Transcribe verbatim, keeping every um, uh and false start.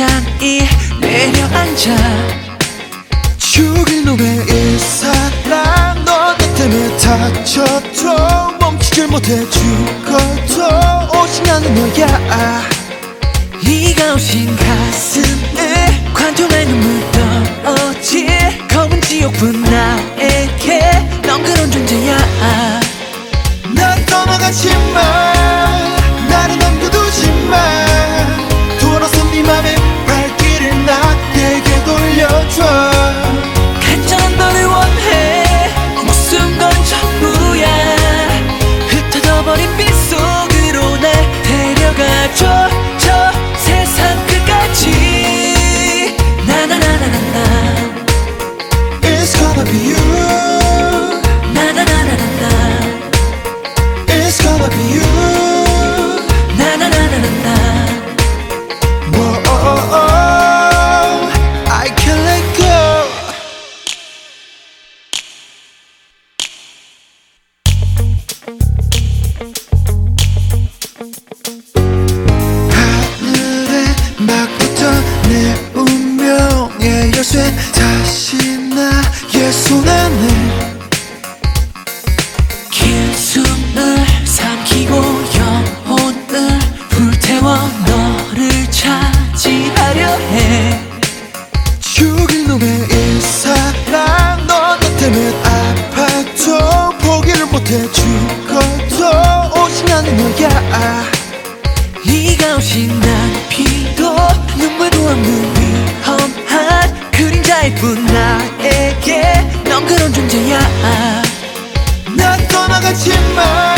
잔이 내려앉아. 죽일 놈의 이 사랑 너 나 때문에 다쳐도 멈추질 못해 죽어도 오직 나는 너야. 네가 오신 가슴에 관통할 눈물 떨어질 검은 지옥분 나에게 넌 그런 존재야. 난 떠나가지마 나를 남겨두지마 돌아서 네 맘의 발길을 나에게 돌려줘. 간절한 너를 원해 목숨 건 전부야. 흩어져버린 빛 속으로 날 데려가줘. 저 세상 끝까지 나나나나나나 It's gonna be you 나나나나나나 It's gonna be you 나나나나나나 Whoa, oh, oh, oh. I can't let go. 하늘에 막 붙어 내 운명의 열쇠 다시 나의 손 안에 긴 숨을 삼키고 영혼을 불태워 너를 차지하려 해. 죽일 놈의 이 사랑 너 나 때문에 아파도 포기를 못해 죽어도 오직 나는 너야. 네가 오신 난 피도 눈물도 없는 위험한 그림자일 뿐 나에게 넌 그런 존재야. 난 떠나가지마